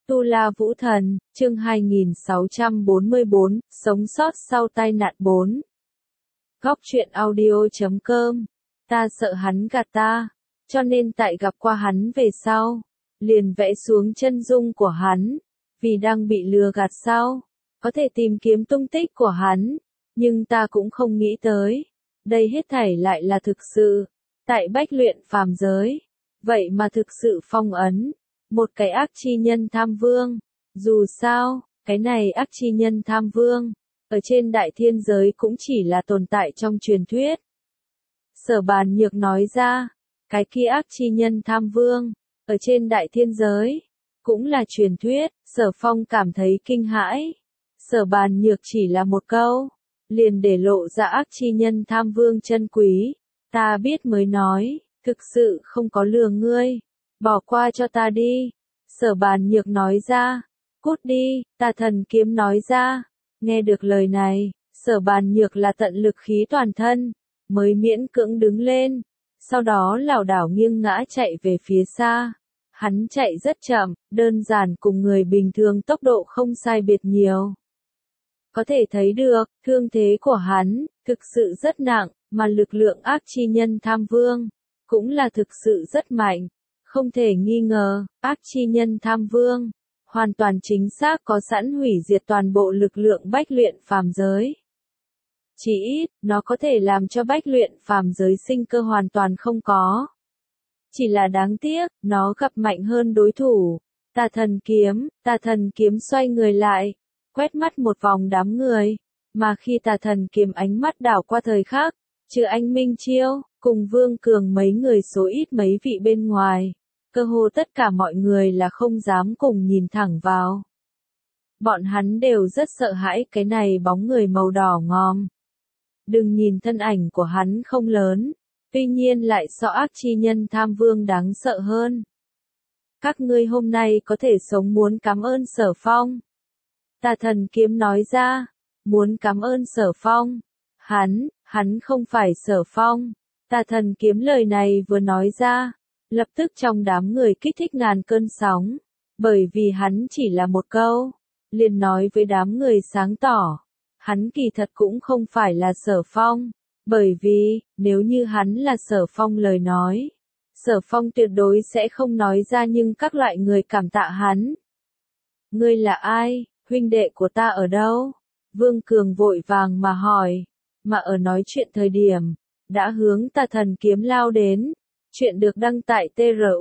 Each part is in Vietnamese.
Tu La Vũ Thần, chương 2644, sống sót sau tai nạn 4. Góc truyện audio.com. Ta sợ hắn gạt ta, cho nên tại gặp qua hắn về sau, liền vẽ xuống chân dung của hắn, vì đang bị lừa gạt sau, có thể tìm kiếm tung tích của hắn, nhưng ta cũng không nghĩ tới, đây hết thảy lại là thực sự, tại Bách Luyện phàm giới, vậy mà thực sự phong ấn một cái ác chi nhân tham vương. Dù sao, cái này ác chi nhân tham vương, ở trên đại thiên giới cũng chỉ là tồn tại trong truyền thuyết. Sở Bàn Nhược nói ra, cái kia ác chi nhân tham vương, ở trên đại thiên giới, cũng là truyền thuyết. Sở Phong cảm thấy kinh hãi. Sở Bàn Nhược chỉ là một câu, liền để lộ ra ác chi nhân tham vương chân quý. Ta biết mới nói, thực sự không có lừa ngươi. Bỏ qua cho ta đi. Sở Bàn Nhược nói ra. Cút đi, Tà Thần Kiếm nói ra. Nghe được lời này, Sở Bàn Nhược là tận lực khí toàn thân, mới miễn cưỡng đứng lên. Sau đó lảo đảo nghiêng ngã chạy về phía xa. Hắn chạy rất chậm, đơn giản cùng người bình thường tốc độ không sai biệt nhiều. Có thể thấy được, thương thế của hắn, thực sự rất nặng, mà lực lượng ác chi nhân tham vương, cũng là thực sự rất mạnh. Không thể nghi ngờ, ác chi nhân tham vương, hoàn toàn chính xác có sẵn hủy diệt toàn bộ lực lượng Bách Luyện phàm giới. Chỉ ít, nó có thể làm cho Bách Luyện phàm giới sinh cơ hoàn toàn không có. Chỉ là đáng tiếc, nó gặp mạnh hơn đối thủ. Tà Thần Kiếm xoay người lại, quét mắt một vòng đám người, mà khi Tà Thần Kiếm ánh mắt đảo qua thời khắc, trừ anh Minh Chiêu, cùng Vương Cường mấy người số ít mấy vị bên ngoài, cơ hồ tất cả mọi người là không dám cùng nhìn thẳng vào. Bọn hắn đều rất sợ hãi cái này bóng người màu đỏ ngòm. Đừng nhìn thân ảnh của hắn không lớn, tuy nhiên lại so ác chi nhân tham vương đáng sợ hơn. Các ngươi hôm nay có thể sống muốn cảm ơn Sở Phong. Tà Thần Kiếm nói ra, muốn cảm ơn Sở Phong. Hắn không phải Sở Phong. Tà Thần Kiếm lời này vừa nói ra, lập tức trong đám người kích thích ngàn cơn sóng, bởi vì hắn chỉ là một câu, liền nói với đám người sáng tỏ, hắn kỳ thật cũng không phải là Sở Phong, bởi vì, nếu như hắn là Sở Phong lời nói, Sở Phong tuyệt đối sẽ không nói ra nhưng các loại người cảm tạ hắn. Ngươi là ai, huynh đệ của ta ở đâu? Vương Cường vội vàng mà hỏi, mà ở nói chuyện thời điểm, đã hướng Tà Thần Kiếm lao đến. Chuyện được đăng tại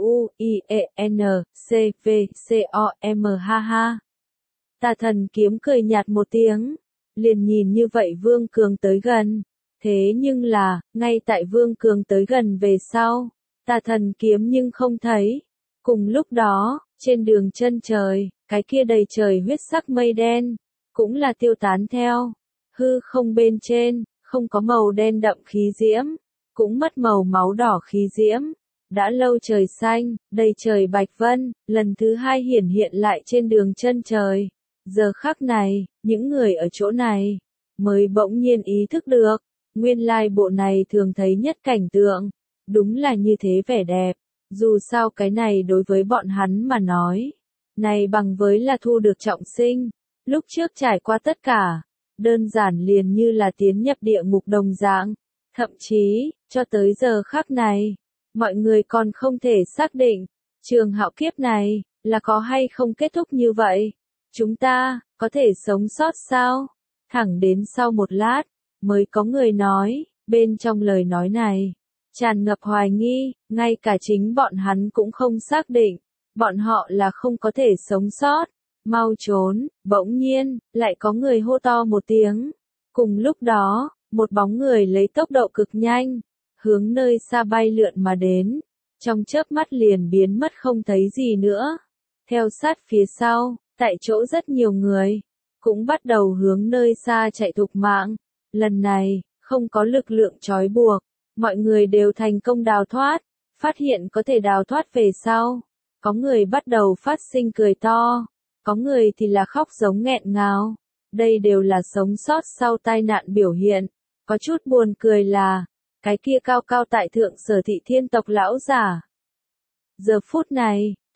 TRUIENCVCOM ha. Tà Thần Kiếm cười nhạt một tiếng, liền nhìn như vậy Vương Cường tới gần. Thế nhưng là, ngay tại Vương Cường tới gần về sau, Tà Thần Kiếm nhưng không thấy. Cùng lúc đó, trên đường chân trời, cái kia đầy trời huyết sắc mây đen, cũng là tiêu tán theo. Hư không bên trên, không có màu đen đậm khí diễm, cũng mất màu máu đỏ khí diễm. Đã lâu trời xanh, đầy trời bạch vân, lần thứ hai hiển hiện lại trên đường chân trời. Giờ khắc này, những người ở chỗ này, mới bỗng nhiên ý thức được, nguyên lai bộ này thường thấy nhất cảnh tượng, đúng là như thế vẻ đẹp. Dù sao cái này đối với bọn hắn mà nói, này bằng với là thu được trọng sinh, lúc trước trải qua tất cả, đơn giản liền như là tiến nhập địa ngục đồng dạng. Thậm chí, cho tới giờ khắc này, mọi người còn không thể xác định, trường hạo kiếp này, là có hay không kết thúc như vậy. Chúng ta, có thể sống sót sao? Thẳng đến sau một lát, mới có người nói, bên trong lời nói này, tràn ngập hoài nghi, ngay cả chính bọn hắn cũng không xác định, bọn họ là không có thể sống sót, mau trốn. Bỗng nhiên, lại có người hô to một tiếng. Cùng lúc đó, một bóng người lấy tốc độ cực nhanh, hướng nơi xa bay lượn mà đến, trong chớp mắt liền biến mất không thấy gì nữa. Theo sát phía sau, tại chỗ rất nhiều người, cũng bắt đầu hướng nơi xa chạy thục mạng. Lần này, không có lực lượng trói buộc, mọi người đều thành công đào thoát, phát hiện có thể đào thoát về sau. Có người bắt đầu phát sinh cười to, có người thì là khóc giống nghẹn ngào. Đây đều là sống sót sau tai nạn biểu hiện. Có chút buồn cười là, cái kia cao cao tại thượng Sở Thị Thiên tộc lão giả. Giờ phút này,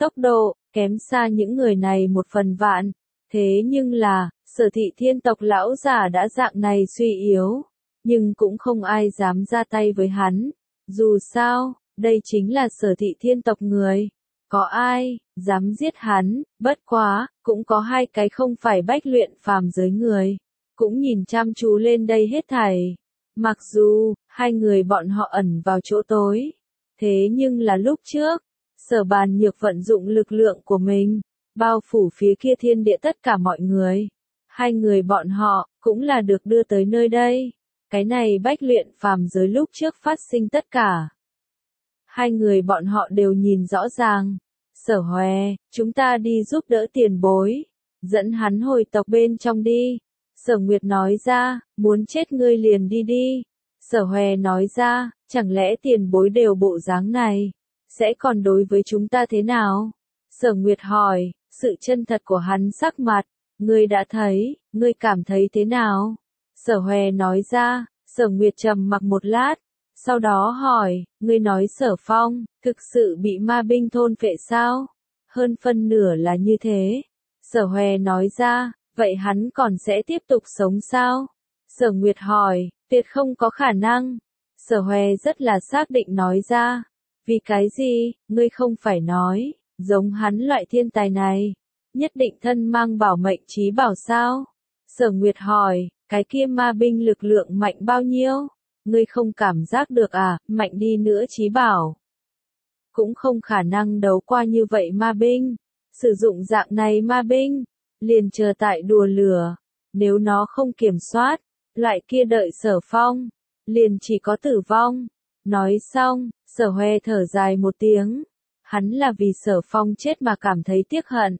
tốc độ, kém xa những người này 1/1000. Thế nhưng là, Sở Thị Thiên tộc lão giả đã dạng này suy yếu, nhưng cũng không ai dám ra tay với hắn. Dù sao, đây chính là Sở Thị Thiên tộc người. Có ai dám giết hắn, bất quá, cũng có 2 cái không phải bách luyện phàm giới người, cũng nhìn chăm chú lên đây hết thảy. Mặc dù, 2 người bọn họ ẩn vào chỗ tối, thế nhưng là lúc trước, Sở Bàn Nhược vận dụng lực lượng của mình, bao phủ phía kia thiên địa tất cả mọi người. 2 người bọn họ, cũng là được đưa tới nơi đây. Cái này bách luyện phàm giới lúc trước phát sinh tất cả. 2 người bọn họ đều nhìn rõ ràng. Sở Hòe, chúng ta đi giúp đỡ tiền bối. Dẫn hắn hồi tộc bên trong đi. Sở Nguyệt nói ra, muốn chết ngươi liền đi đi. Sở Hòe nói ra, chẳng lẽ tiền bối đều bộ dáng này, sẽ còn đối với chúng ta thế nào? Sở Nguyệt hỏi, sự chân thật của hắn sắc mặt, ngươi đã thấy, ngươi cảm thấy thế nào? Sở Hòe nói ra, Sở Nguyệt trầm mặc một lát, sau đó hỏi, ngươi nói Sở Phong, thực sự bị ma binh thôn phệ sao? Hơn phân nửa là như thế. Sở Hòe nói ra, vậy hắn còn sẽ tiếp tục sống sao? Sở Nguyệt hỏi, tuyệt không có khả năng. Sở Hòe rất là xác định nói ra, vì cái gì, ngươi không phải nói, giống hắn loại thiên tài này, nhất định thân mang bảo mệnh chí bảo sao? Sở Nguyệt hỏi, cái kia ma binh lực lượng mạnh bao nhiêu? Ngươi không cảm giác được à, mạnh đi nữa chí bảo cũng không khả năng đấu qua như vậy ma binh. Sử dụng dạng này ma binh, liền chờ tại đùa lửa, nếu nó không kiểm soát, loại kia đợi Sở Phong, liền chỉ có tử vong. Nói xong, Sở Hòe thở dài một tiếng, hắn là vì Sở Phong chết mà cảm thấy tiếc hận.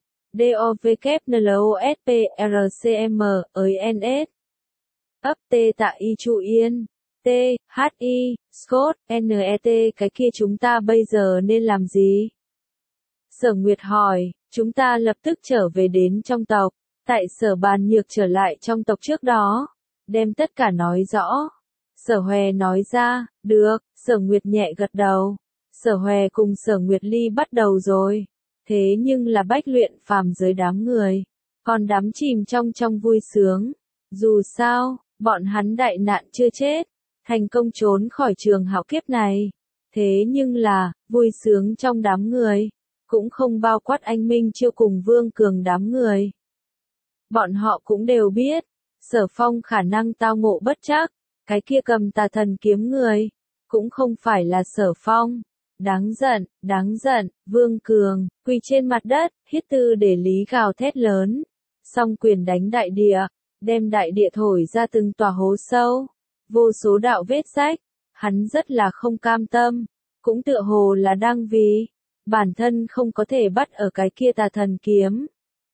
DOVKNLOSPRCM ới NS ấp T Tạ Y Trụ Yên T H I Scott NET cái kia chúng ta bây giờ nên làm gì? Sở Nguyệt hỏi, chúng ta lập tức trở về đến trong tộc, tại Sở Bàn Nhược trở lại trong tộc trước đó, đem tất cả nói rõ. Sở Hòe nói ra, được. Sở Nguyệt nhẹ gật đầu. Sở Hòe cùng Sở Nguyệt Ly bắt đầu rồi. Thế nhưng là bách luyện phàm giới đám người, còn đắm chìm trong vui sướng. Dù sao, bọn hắn đại nạn chưa chết, thành công trốn khỏi trường hạo kiếp này. Thế nhưng là, vui sướng trong đám người, cũng không bao quát anh Minh Chiêu cùng Vương Cường đám người. Bọn họ cũng đều biết, Sở Phong khả năng tao ngộ bất trắc, cái kia cầm tà thần kiếm người, cũng không phải là Sở Phong. Đáng giận, Vương Cường, quỳ trên mặt đất, hít tư để lý gào thét lớn. Song quyền đánh đại địa, đem đại địa thổi ra từng tòa hố sâu, vô số đạo vết rách. Hắn rất là không cam tâm, cũng tựa hồ là đang vì bản thân không có thể bắt ở cái kia tà thần kiếm,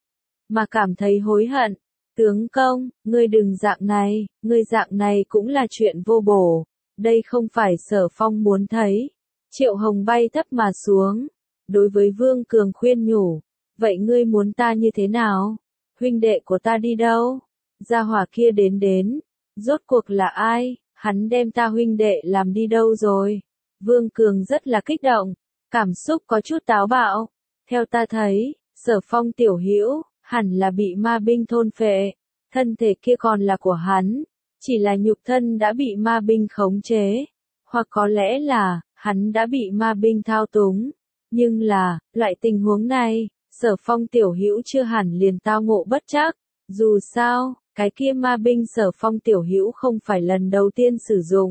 mà cảm thấy hối hận. Tướng công, ngươi đừng dạng này, ngươi dạng này cũng là chuyện vô bổ, đây không phải Sở Phong muốn thấy. Triệu Hồng bay thấp mà xuống, đối với Vương Cường khuyên nhủ, vậy ngươi muốn ta như thế nào? Huynh đệ của ta đi đâu? Gia hỏa kia đến, rốt cuộc là ai? Hắn đem ta huynh đệ làm đi đâu rồi? Vương Cường rất là kích động, cảm xúc có chút táo bạo. Theo ta thấy, Sở Phong tiểu hữu hẳn là bị ma binh thôn phệ, thân thể kia còn là của hắn, chỉ là nhục thân đã bị ma binh khống chế, hoặc có lẽ là hắn đã bị ma binh thao túng. Nhưng là, loại tình huống này, Sở Phong tiểu hữu chưa hẳn liền tao ngộ bất trắc. Dù sao, cái kia ma binh Sở Phong tiểu hữu không phải lần đầu tiên sử dụng.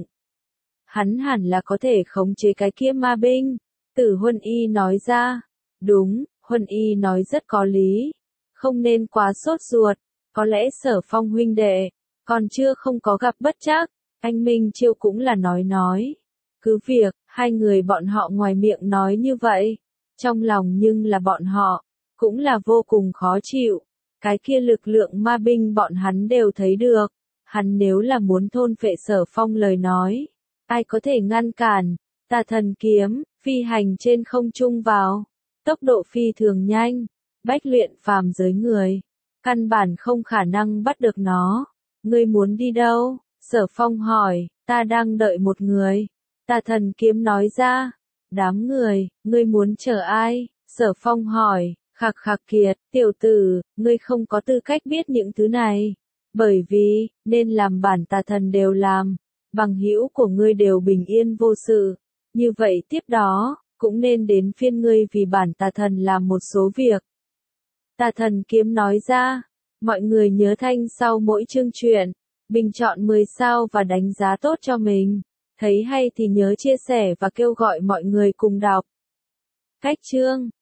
Hắn hẳn là có thể khống chế cái kia ma binh. Tử Huân Y nói ra. Đúng, Huân Y nói rất có lý. Không nên quá sốt ruột. Có lẽ Sở Phong huynh đệ, còn chưa không có gặp bất trắc. Anh Minh Chiêu cũng là nói. Cứ việc, 2 người bọn họ ngoài miệng nói như vậy, trong lòng nhưng là bọn họ, cũng là vô cùng khó chịu. Cái kia lực lượng ma binh bọn hắn đều thấy được, hắn nếu là muốn thôn phệ Sở Phong lời nói, ai có thể ngăn cản? Tà thần kiếm, phi hành trên không trung vào, tốc độ phi thường nhanh, bách luyện phàm giới người, căn bản không khả năng bắt được nó. Ngươi muốn đi đâu? Sở Phong hỏi, ta đang đợi một người. Tà thần kiếm nói ra, đám người, ngươi muốn chờ ai? Sở Phong hỏi, khạc khạc Kiệt, tiểu tử, ngươi không có tư cách biết những thứ này. Bởi vì, nên làm bản tà thần đều làm, bằng hữu của ngươi đều bình yên vô sự. Như vậy tiếp đó, cũng nên đến phiên ngươi vì bản tà thần làm một số việc. Tà thần kiếm nói ra, mọi người nhớ thanh sau mỗi chương truyện, bình chọn 10 sao và đánh giá tốt cho mình. Thấy hay thì nhớ chia sẻ và kêu gọi mọi người cùng đọc. Cách chương